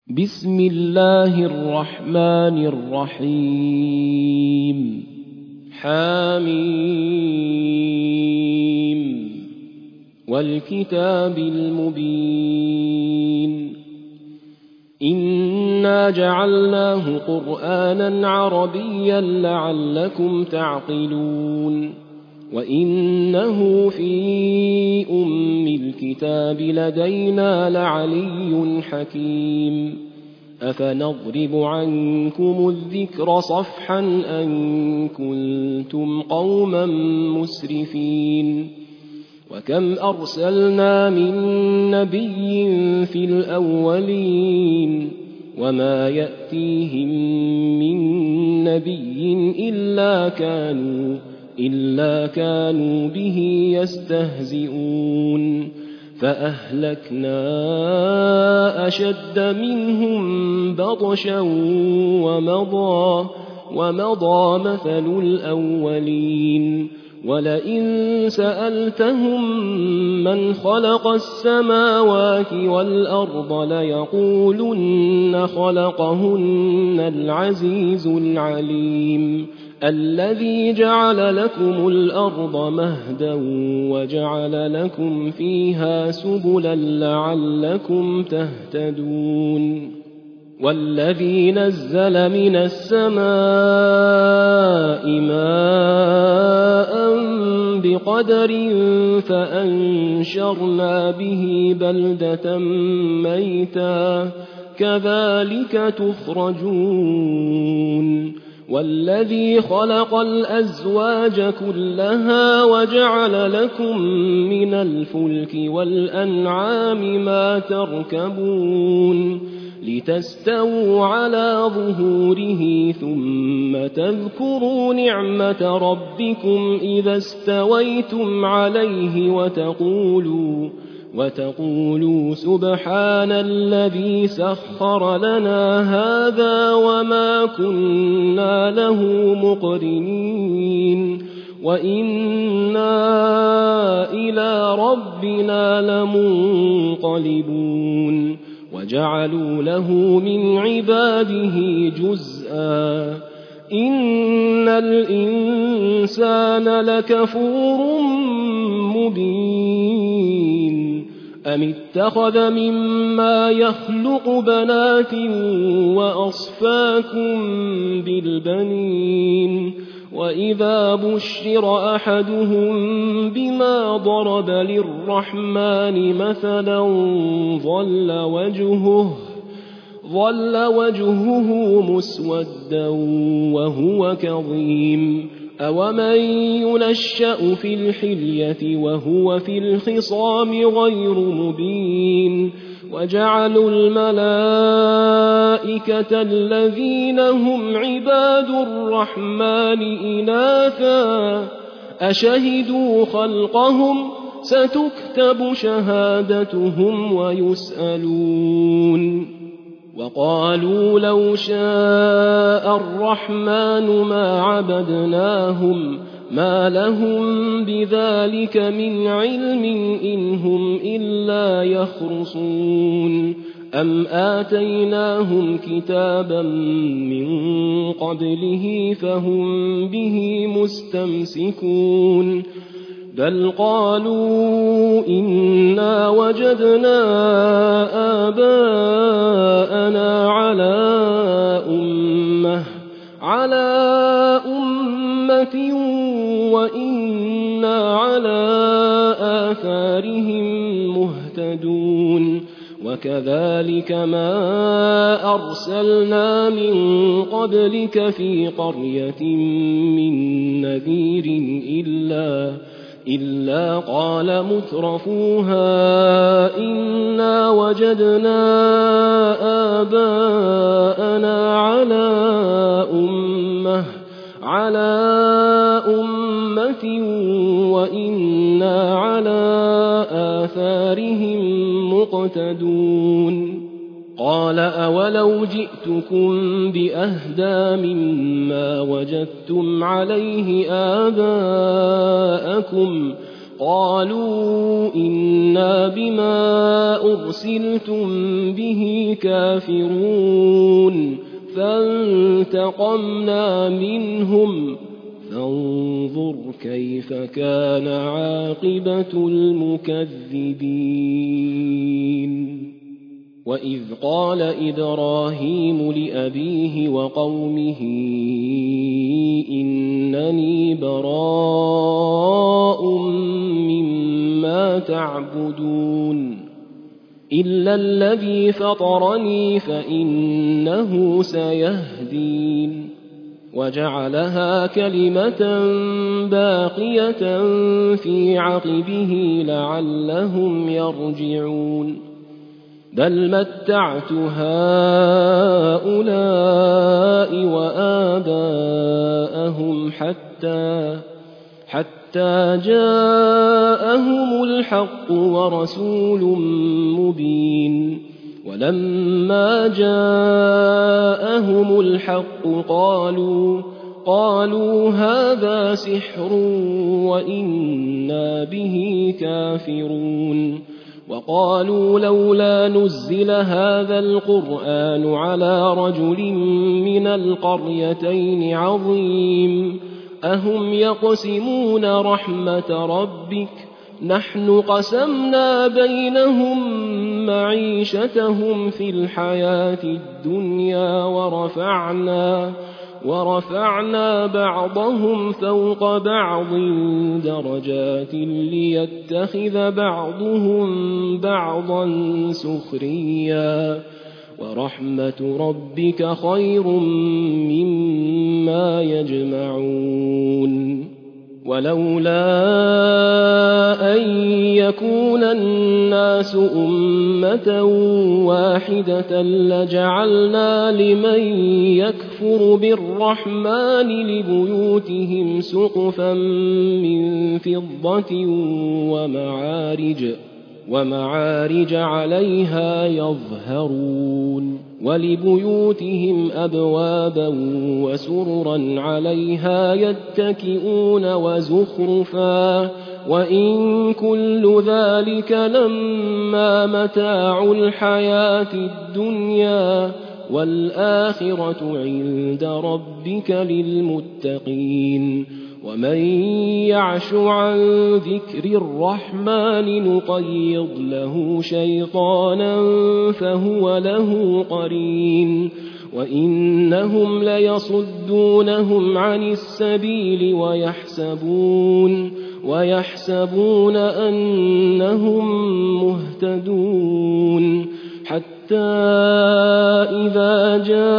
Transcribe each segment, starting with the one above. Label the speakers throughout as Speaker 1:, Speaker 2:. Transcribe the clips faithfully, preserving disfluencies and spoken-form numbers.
Speaker 1: بسم الله الرحمن الرحيم حميم والكتاب المبين إنا جعلناه قرآنا عربيا لعلكم تعقلون وإنه في أم الكتاب لدينا لعلي حكيم أفنضرب عنكم الذكر صفحا أن كنتم قوما مسرفين وكم أرسلنا من نبي في الأولين وما يأتيهم من نبي إلا كانوا إلا كانوا به يستهزئون فأهلكنا أشد منهم بطشا ومضى, ومضى مثل الأولين ولئن سألتهم من خلق السماوات والأرض ليقولن خلقهن العزيز العليم الذي جعل لكم الأرض مهدا وجعل لكم فيها سبلا لعلكم تهتدون والذي نزل من السماء ماء بقدر فأنشرنا به بلدة ميتا كذلك تخرجون والذي خلق الأزواج كلها وجعل لكم من الفلك والأنعام ما تركبون لتستووا على ظهوره ثم تذكروا نعمة ربكم إذا استويتم عليه وتقولوا وتقولوا سبحان الذي سخر لنا هذا وما كنا له مقرنين وإنا إلى ربنا لمنقلبون وجعلوا له من عباده جزءا إن الإنسان لكفور مبين أم اتخذ مما يخلق بنات وأصفاكم بالبنين وإذا بشر أحدهم بما ضرب للرحمن مثلا ظل وجهه ظل وجهه مسودا وهو كظيم أومن ينشأ في الحلية وهو في الخصام غير مبين وجعلوا الملائكة الذين هم عباد الرحمن إناثا أشهدوا خلقهم ستكتب شهادتهم ويسألون وقالوا لو شاء الرحمن ما عبدناهم ما لهم بذلك من علم إن هم إلا يخرصون أم آتيناهم كتابا من قبله فهم به مستمسكون بل قالوا إنا وجدنا آباءنا على أمة على أمة وإنا على آثارهم مهتدون وكذلك ما أرسلنا من قبلك في قرية من نذير إلا إلا قال مترفوها إنا وجدنا آباءنا على أمة على أمة وإنا على آثارهم مقتدون قال أولو جئتكم بأهدى مما وجدتم عليه آباءكم قالوا إنا بما أرسلتم به كافرون فانتقمنا منهم فانظر كيف كان عاقبة المكذبين. وإذ قال إبراهيم لأبيه وقومه إنني براء مما تعبدون إلا الذي فطرني فإنه سيهدين وجعلها كلمة باقية في عقبه لعلهم يرجعون بل متعت هؤلاء وآباءهم حتى حتى جاءهم الحق ورسول مبين ولما جاءهم الحق قالوا قالوا هذا سحر وإنا به كافرون وقالوا لولا نزل هذا القرآن على رجل من القريتين عظيم أهم يقسمون رحمة ربك نحن قسمنا بينهم معيشتهم في الحياة الدنيا ورفعنا ورفعنا بعضهم فوق بعض درجات ليتخذ بعضهم بعضا سخريا ورحمة ربك خير مما يجمعون ولولا أن يكون الناس أمة واحدة لجعلنا لمن يكفر بالرحمن لبيوتهم سقفا من فضة ومعارج ومعارج عليها يظهرون ولبيوتهم أبوابا وسررا عليها يتكئون وزخرفا وإن كل ذلك لما متاع الحياة الدنيا والآخرة عند ربك للمتقين ومن يعش عن ذكر الرحمن نقيض له شيطانا فهو له قرين وإنهم ليصدونهم عن السبيل ويحسبون ويحسبون أنهم مهتدون حتى إذا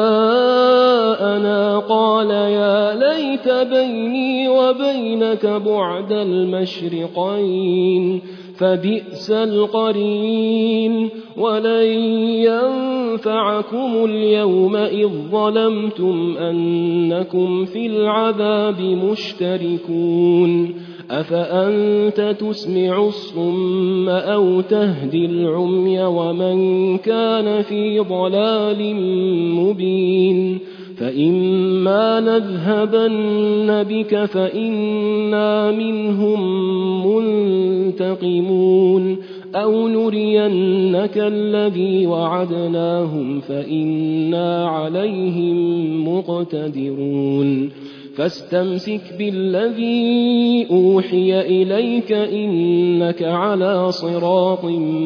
Speaker 1: جاءنا قال يا ليت بيني وبينك بعد المشرقين فبئس القرين ولن ينفعكم اليوم إذ ظلمتم أنكم في العذاب مشتركون أفأنت تسمع الصم أو تهدي العمي ومن كان في ضلال مبين فإما نذهبن بك فإنا منهم منتقمون أو نرينك الذي وعدناهم فإنا عليهم مقتدرون فاستمسك بالذي أوحي إليك إنك على صراط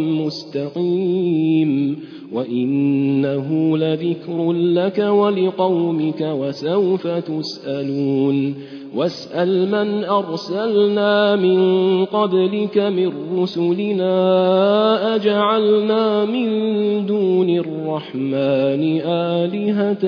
Speaker 1: مستقيم وإنه لذكر لك ولقومك وسوف تسألون واسأل من أرسلنا من قبلك من رسلنا أجعلنا من دون الرحمن آلهة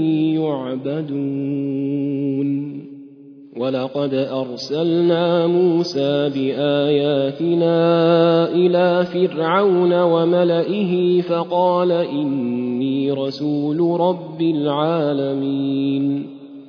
Speaker 1: يعبدون ولقد أرسلنا موسى بآياتنا إلى فرعون وملئه فقال إني رسول رب العالمين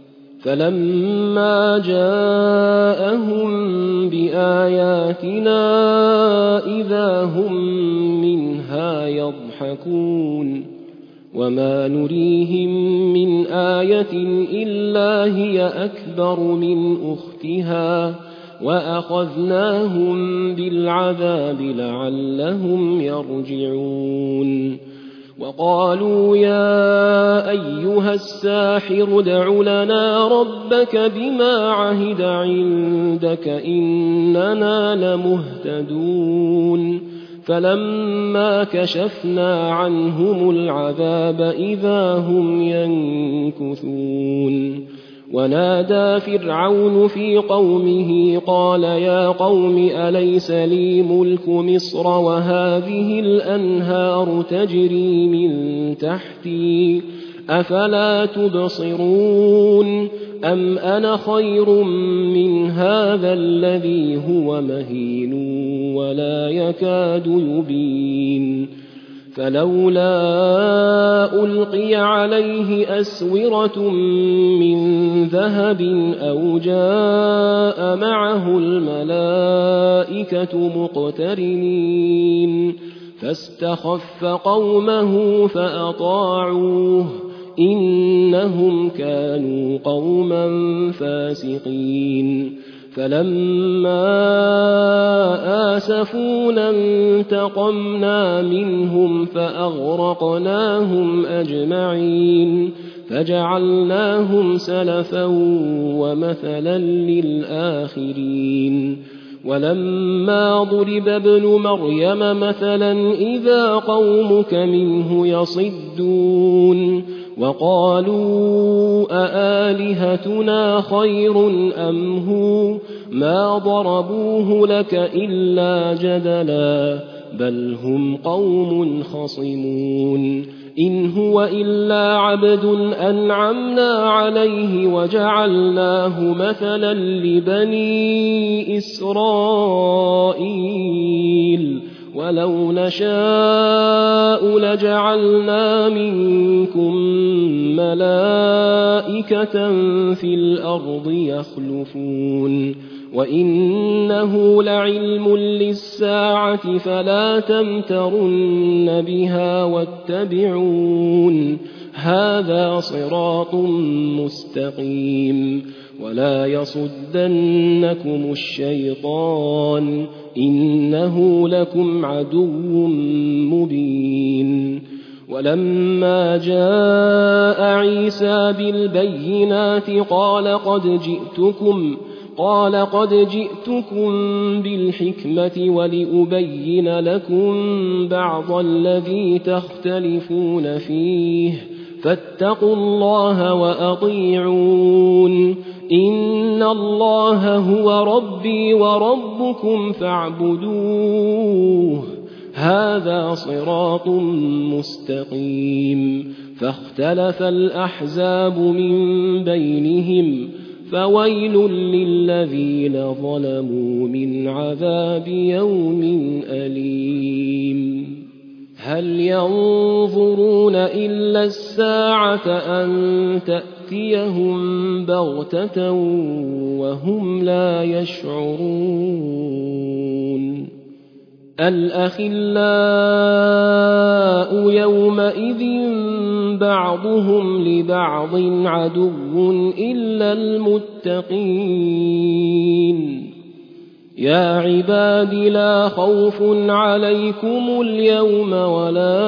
Speaker 1: فلما جاءهم بآياتنا إذا هم منها يضحكون وما نريهم من آية إلا هي أكبر من أختها وأخذناهم بالعذاب لعلهم يرجعون وقالوا يا أيها الساحر ادع لنا ربك بما عهد عندك إننا لمهتدون فلما كشفنا عنهم العذاب إذا هم ينكثون ونادى فرعون في قومه قال يا قوم أليس لي ملك مصر وهذه الأنهار تجري من تحتي أفلا تبصرون أم أنا خير من هذا الذي هو مهين ولا يكاد يبين فلولا ألقي عليه أسورة من ذهب أو جاء معه الملائكة مقترنين فاستخف قومه فأطاعوه إنهم كانوا قوما فاسقين فلما آسفونا انتقمنا منهم فأغرقناهم أجمعين فجعلناهم سلفا ومثلا للآخرين ولما ضرب ابن مريم مثلا إذا قومك منه يصدون وقالوا أآلهتنا خير أم هو ما ضربوه لك إلا جدلا بل هم قوم خصمون إن هو إلا عبد أنعمنا عليه وجعلناه مثلا لبني إسرائيل ولو نشاء لجعلنا منكم ملائكة في الأرض يخلفون وإنه لعلم للساعة فلا تمترن بها واتبعون هذا صراط مستقيم ولا يصدنكم الشيطان إنه لكم عدو مبين ولما جاء عيسى بالبينات قال قد جئتكم قال قد جئتكم بالحكمة ولأبين لكم بعض الذي تختلفون فيه فاتقوا الله وأطيعون إن الله هو ربي وربكم فاعبدوه هذا صراط مستقيم فاختلف الأحزاب من بينهم فويل للذين ظلموا من عذاب يوم أليم هل ينظرون إلا الساعة أن تأتيهم بغتة وهم لا يشعرون الأخلاء يومئذ بعضهم لبعض عدو إلا المتقين يا عباد لا خوف عليكم اليوم ولا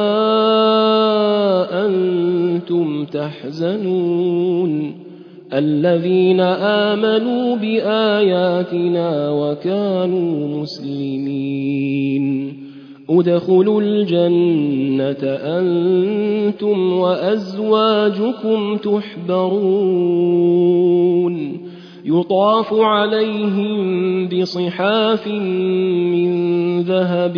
Speaker 1: أنتم تحزنون الذين آمنوا بآياتنا وكانوا مسلمين ادخلوا الجنة أنتم وأزواجكم تحبرون يطاف عليهم بصحاف من ذهب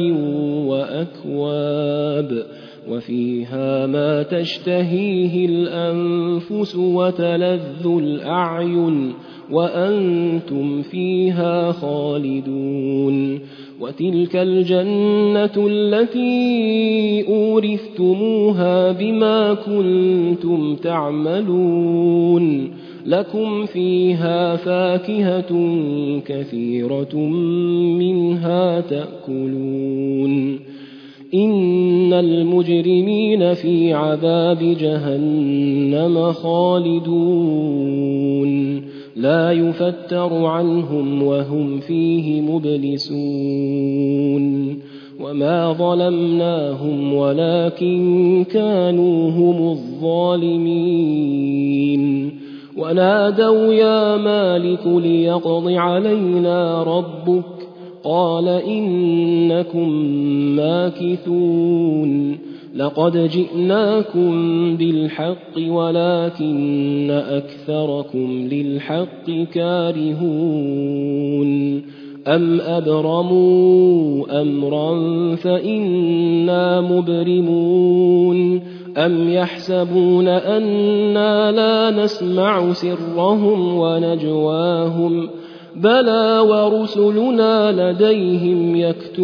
Speaker 1: وأكواب وفيها ما تشتهيه الأنفس وتلذ الأعين وأنتم فيها خالدون وتلك الجنة التي أورثتموها بما كنتم تعملون لكم فيها فاكهة كثيرة منها تأكلون إن المجرمين في عذاب جهنم خالدون يعرضون لا يفتر عنهم وهم فيه مبلسون وما ظلمناهم ولكن كانوا هم الظالمين ونادوا يا مالك ليقض علينا ربك قال إنكم ماكثون لقد جئناكم بالحق ولكن أكثركم للحق كارهون أم أبرموا أمرا فإنا مبرمون أم يحسبون أنا لا نسمع سرهم ونجواهم بلى ورسلنا لديهم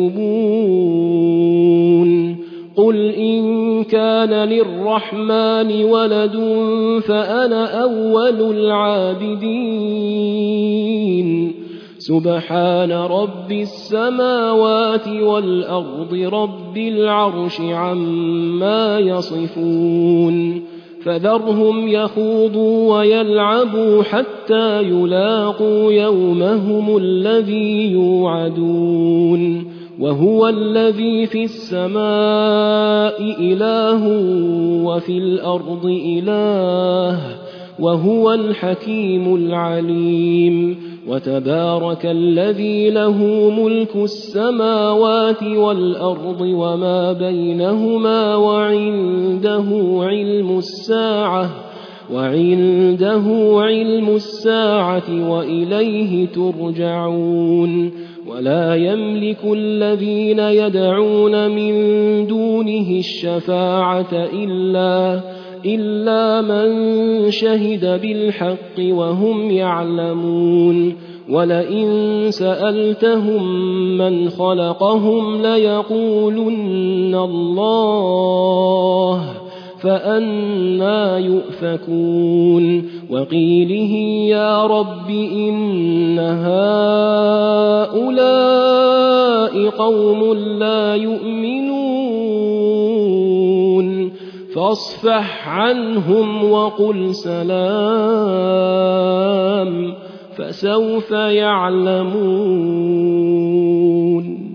Speaker 1: يكتبون قل إن كان للرحمن ولد فأنا أول العابدين سبحان رب السماوات والأرض رب العرش عما يصفون فذرهم يخوضوا ويلعبوا حتى يلاقوا يومهم الذي يوعدون وهو الذي في السماء إله وفي الأرض إله وهو الحكيم العليم وتبارك الذي له ملك السماوات والأرض وما بينهما وعنده علم الساعة وعنده علم الساعة وإليه ترجعون ولا يملك الذين يدعون من دونه الشفاعة إلا إلا من شهد بالحق وهم يعلمون ولئن سألتهم من خلقهم ليقولن الله فأنى يؤفكون وقيله يا رب إن هؤلاء قوم لا يؤمنون فاصفح عنهم وقل سلام فسوف يعلمون.